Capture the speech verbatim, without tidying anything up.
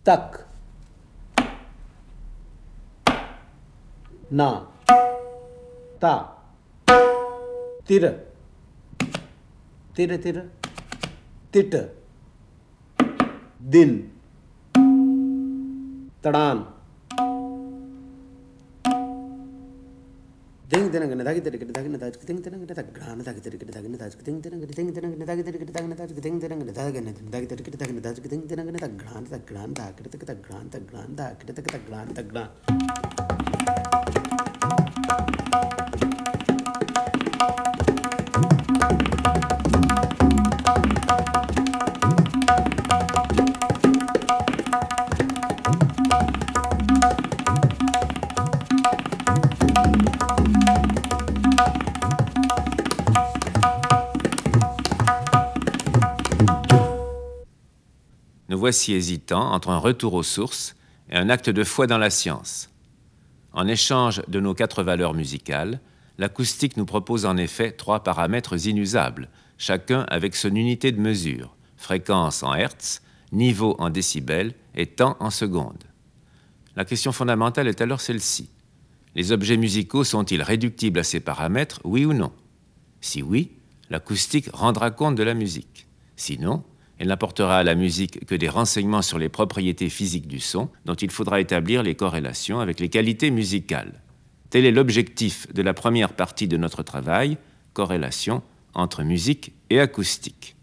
tak, na, ta, tir, tir, tir, tit, din, tadan. Ding ding ding ding ding ding ding ding ding ding ding ding Nous voici hésitants entre un retour aux sources et un acte de foi dans la science. En échange de nos quatre valeurs musicales, l'acoustique nous propose en effet trois paramètres inusables, chacun avec son unité de mesure, fréquence en hertz, niveau en décibels et temps en secondes. La question fondamentale est alors celle-ci. Les objets musicaux sont-ils réductibles à ces paramètres, oui ou non? Si oui, l'acoustique rendra compte de la musique. Sinon, elle n'apportera à la musique que des renseignements sur les propriétés physiques du son dont il faudra établir les corrélations avec les qualités musicales. Tel est l'objectif de la première partie de notre travail, corrélation entre musique et acoustique.